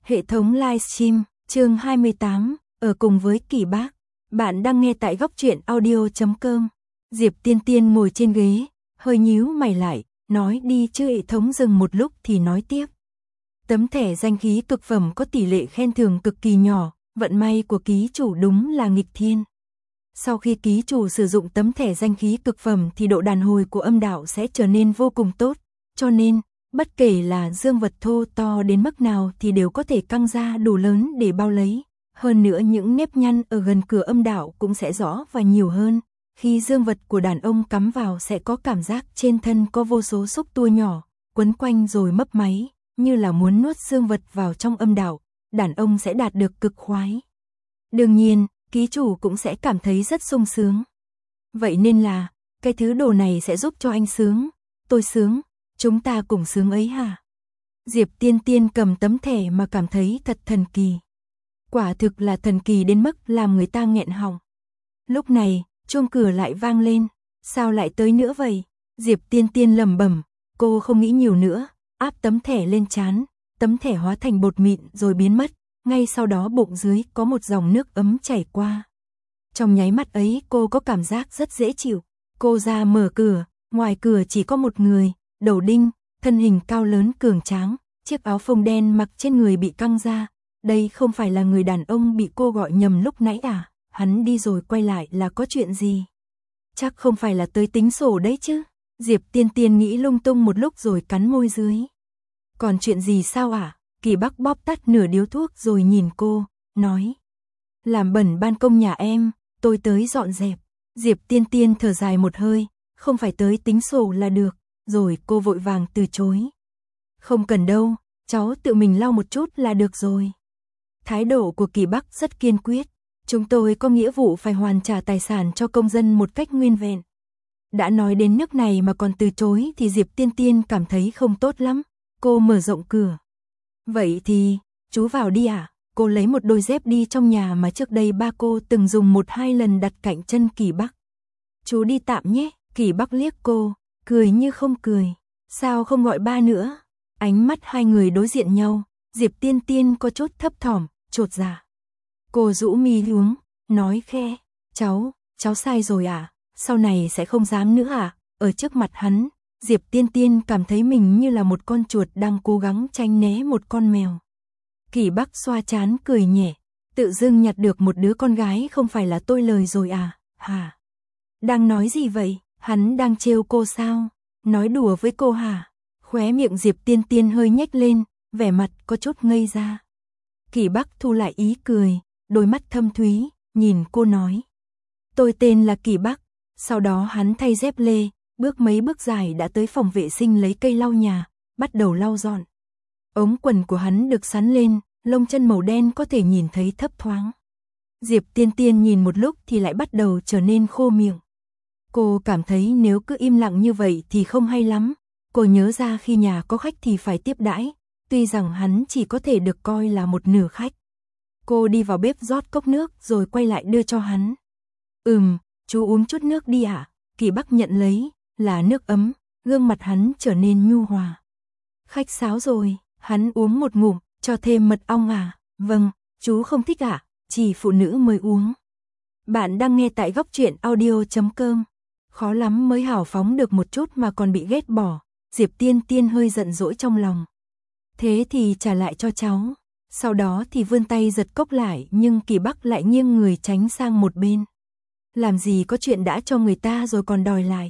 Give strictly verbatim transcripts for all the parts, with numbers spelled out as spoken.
Hệ thống livestream, chương hai mươi tám, ở cùng với Kỳ Bác. Bạn đang nghe tại góc truyện audio chấm com. Diệp Tiên Tiên ngồi trên ghế, hơi nhíu mày lại, nói đi chứ hệ thống dừng một lúc thì nói tiếp. Tấm thẻ danh khí cực phẩm có tỷ lệ khen thưởng cực kỳ nhỏ, vận may của ký chủ đúng là nghịch thiên. Sau khi ký chủ sử dụng tấm thẻ danh khí cực phẩm thì độ đàn hồi của âm đạo sẽ trở nên vô cùng tốt, cho nên bất kể là dương vật thô to đến mức nào thì đều có thể căng ra đủ lớn để bao lấy. Hơn nữa những nếp nhăn ở gần cửa âm đạo cũng sẽ rõ và nhiều hơn. Khi dương vật của đàn ông cắm vào sẽ có cảm giác trên thân có vô số xúc tua nhỏ, quấn quanh rồi mấp máy, như là muốn nuốt dương vật vào trong âm đạo. Đàn ông sẽ đạt được cực khoái. Đương nhiên, ký chủ cũng sẽ cảm thấy rất sung sướng. Vậy nên là, cái thứ đồ này sẽ giúp cho anh sướng, tôi sướng. Chúng ta cùng sướng ấy hả? Diệp Tiên Tiên cầm tấm thẻ mà cảm thấy thật thần kỳ. Quả thực là thần kỳ đến mức làm người ta nghẹn họng. Lúc này, chuông cửa lại vang lên. Sao lại tới nữa vậy? Diệp Tiên Tiên lẩm bẩm, cô không nghĩ nhiều nữa, áp tấm thẻ lên trán, tấm thẻ hóa thành bột mịn rồi biến mất. Ngay sau đó bụng dưới có một dòng nước ấm chảy qua. Trong nháy mắt ấy cô có cảm giác rất dễ chịu. Cô ra mở cửa, ngoài cửa chỉ có một người. Đầu đinh, thân hình cao lớn cường tráng, chiếc áo phông đen mặc trên người bị căng ra. Đây không phải là người đàn ông bị cô gọi nhầm lúc nãy à? Hắn đi rồi quay lại là có chuyện gì? Chắc không phải là tới tính sổ đấy chứ? Diệp Tiên Tiên nghĩ lung tung một lúc rồi cắn môi dưới. Còn chuyện gì sao à? Kỳ Bác bóp tắt nửa điếu thuốc rồi nhìn cô, nói. Làm bẩn ban công nhà em, tôi tới dọn dẹp. Diệp Tiên Tiên thở dài một hơi, không phải tới tính sổ là được. Rồi cô vội vàng từ chối. Không cần đâu, cháu tự mình lau một chút là được rồi. Thái độ của Kỳ Bác rất kiên quyết. Chúng tôi có nghĩa vụ phải hoàn trả tài sản cho công dân một cách nguyên vẹn. Đã nói đến nước này mà còn từ chối thì Diệp Tiên Tiên cảm thấy không tốt lắm. Cô mở rộng cửa. Vậy thì, chú vào đi ạ. À? Cô lấy một đôi dép đi trong nhà mà trước đây ba cô từng dùng một hai lần đặt cạnh chân Kỳ Bác. Chú đi tạm nhé. Kỳ Bác liếc cô. Cười như không cười, sao không gọi ba nữa? Ánh mắt hai người đối diện nhau, Diệp Tiên Tiên có chút thấp thỏm, chột dạ. Cô rũ mi xuống, nói khe, cháu, cháu sai rồi à, sau này sẽ không dám nữa à? Ở trước mặt hắn, Diệp Tiên Tiên cảm thấy mình như là một con chuột đang cố gắng tránh né một con mèo. Kỳ Bác xoa trán cười nhẹ, tự dưng nhặt được một đứa con gái không phải là tôi lời rồi à, hả? Đang nói gì vậy? Hắn đang trêu cô sao? Nói đùa với cô hả? Khóe miệng Diệp Tiên Tiên hơi nhếch lên, vẻ mặt có chút ngây ra. Kỳ Bác thu lại ý cười, đôi mắt thâm thúy, nhìn cô nói. Tôi tên là Kỳ Bác. Sau đó hắn thay dép lê, bước mấy bước dài đã tới phòng vệ sinh lấy cây lau nhà, bắt đầu lau dọn. Ống quần của hắn được xắn lên, lông chân màu đen có thể nhìn thấy thấp thoáng. Diệp Tiên Tiên nhìn một lúc thì lại bắt đầu trở nên khô miệng. Cô cảm thấy nếu cứ im lặng như vậy thì không hay lắm. Cô nhớ ra khi nhà có khách thì phải tiếp đãi, tuy rằng hắn chỉ có thể được coi là một nửa khách. Cô đi vào bếp rót cốc nước rồi quay lại đưa cho hắn. Ừm, chú uống chút nước đi ạ. À? Kỳ Bác nhận lấy, là nước ấm, gương mặt hắn trở nên nhu hòa. Khách sáo rồi, hắn uống một ngụm, cho thêm mật ong à? Vâng, chú không thích ạ, à? Chỉ phụ nữ mới uống. Bạn đang nghe tại góc truyện audio chấm com. Khó lắm mới hào phóng được một chút mà còn bị ghét bỏ, Diệp Tiên Tiên hơi giận dỗi trong lòng. Thế thì trả lại cho cháu, sau đó thì vươn tay giật cốc lại nhưng Kỳ Bác lại nghiêng người tránh sang một bên. Làm gì có chuyện đã cho người ta rồi còn đòi lại.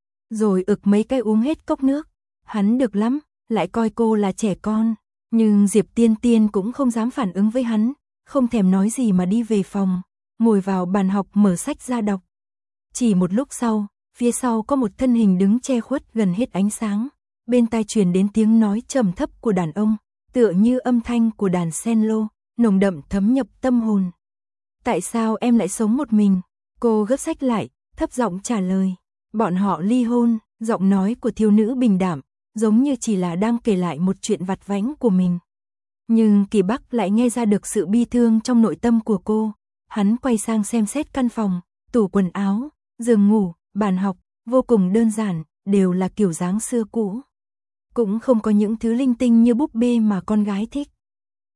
Rồi ực mấy cái uống hết cốc nước, hắn được lắm, lại coi cô là trẻ con. Nhưng Diệp Tiên Tiên cũng không dám phản ứng với hắn, không thèm nói gì mà đi về phòng, ngồi vào bàn học mở sách ra đọc. Chỉ một lúc sau, phía sau có một thân hình đứng che khuất gần hết ánh sáng, bên tai truyền đến tiếng nói trầm thấp của đàn ông, tựa như âm thanh của đàn cello, nồng đậm thấm nhập tâm hồn. Tại sao em lại sống một mình? Cô gấp sách lại, thấp giọng trả lời. Bọn họ ly hôn, giọng nói của thiếu nữ bình đạm, giống như chỉ là đang kể lại một chuyện vặt vãnh của mình. Nhưng Kỳ Bác lại nghe ra được sự bi thương trong nội tâm của cô. Hắn quay sang xem xét căn phòng, tủ quần áo, giường ngủ, bàn học, vô cùng đơn giản, đều là kiểu dáng xưa cũ. Cũng không có những thứ linh tinh như búp bê mà con gái thích.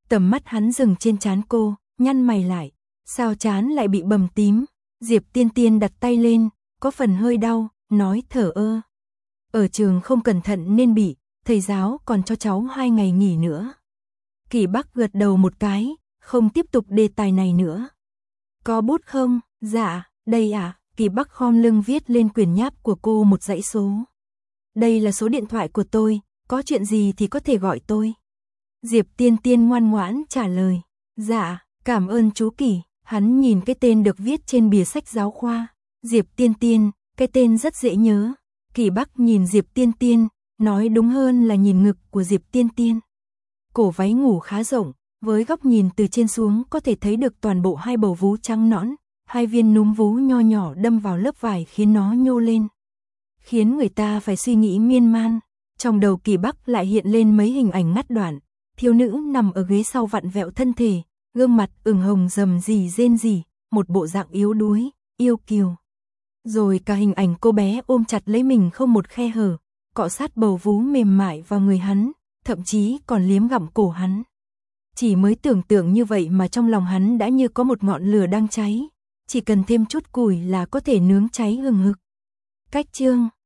Tầm mắt hắn dừng trên trán cô, nhăn mày lại. Sao trán lại bị bầm tím? Diệp Tiên Tiên đặt tay lên, có phần hơi đau, nói thở ơ. Ở trường không cẩn thận nên bị, thầy giáo còn cho cháu hai ngày nghỉ nữa. Kỷ Bắc gật đầu một cái, không tiếp tục đề tài này nữa. Có bút không? Dạ, đây à. Kỷ Bắc khom lưng viết lên quyển nháp của cô một dãy số. Đây là số điện thoại của tôi, có chuyện gì thì có thể gọi tôi. Diệp Tiên Tiên ngoan ngoãn trả lời. Dạ, cảm ơn chú Kỷ. Hắn nhìn cái tên được viết trên bìa sách giáo khoa. Diệp Tiên Tiên, cái tên rất dễ nhớ. Kỷ Bắc nhìn Diệp Tiên Tiên, nói đúng hơn là nhìn ngực của Diệp Tiên Tiên. Cổ váy ngủ khá rộng, với góc nhìn từ trên xuống có thể thấy được toàn bộ hai bầu vú trắng nõn, hai viên núm vú nho nhỏ đâm vào lớp vải khiến nó nhô lên. Khiến người ta phải suy nghĩ miên man. Trong đầu Kỷ Bắc lại hiện lên mấy hình ảnh ngắt đoạn, thiếu nữ nằm ở ghế sau vặn vẹo thân thể, gương mặt ửng hồng rầm rì rên rỉ, một bộ dạng yếu đuối, yêu kiều. Rồi cả hình ảnh cô bé ôm chặt lấy mình không một khe hở, cọ sát bầu vú mềm mại vào người hắn, thậm chí còn liếm gặm cổ hắn. Chỉ mới tưởng tượng như vậy mà trong lòng hắn đã như có một ngọn lửa đang cháy, chỉ cần thêm chút củi là có thể nướng cháy hừng hực. Cách chương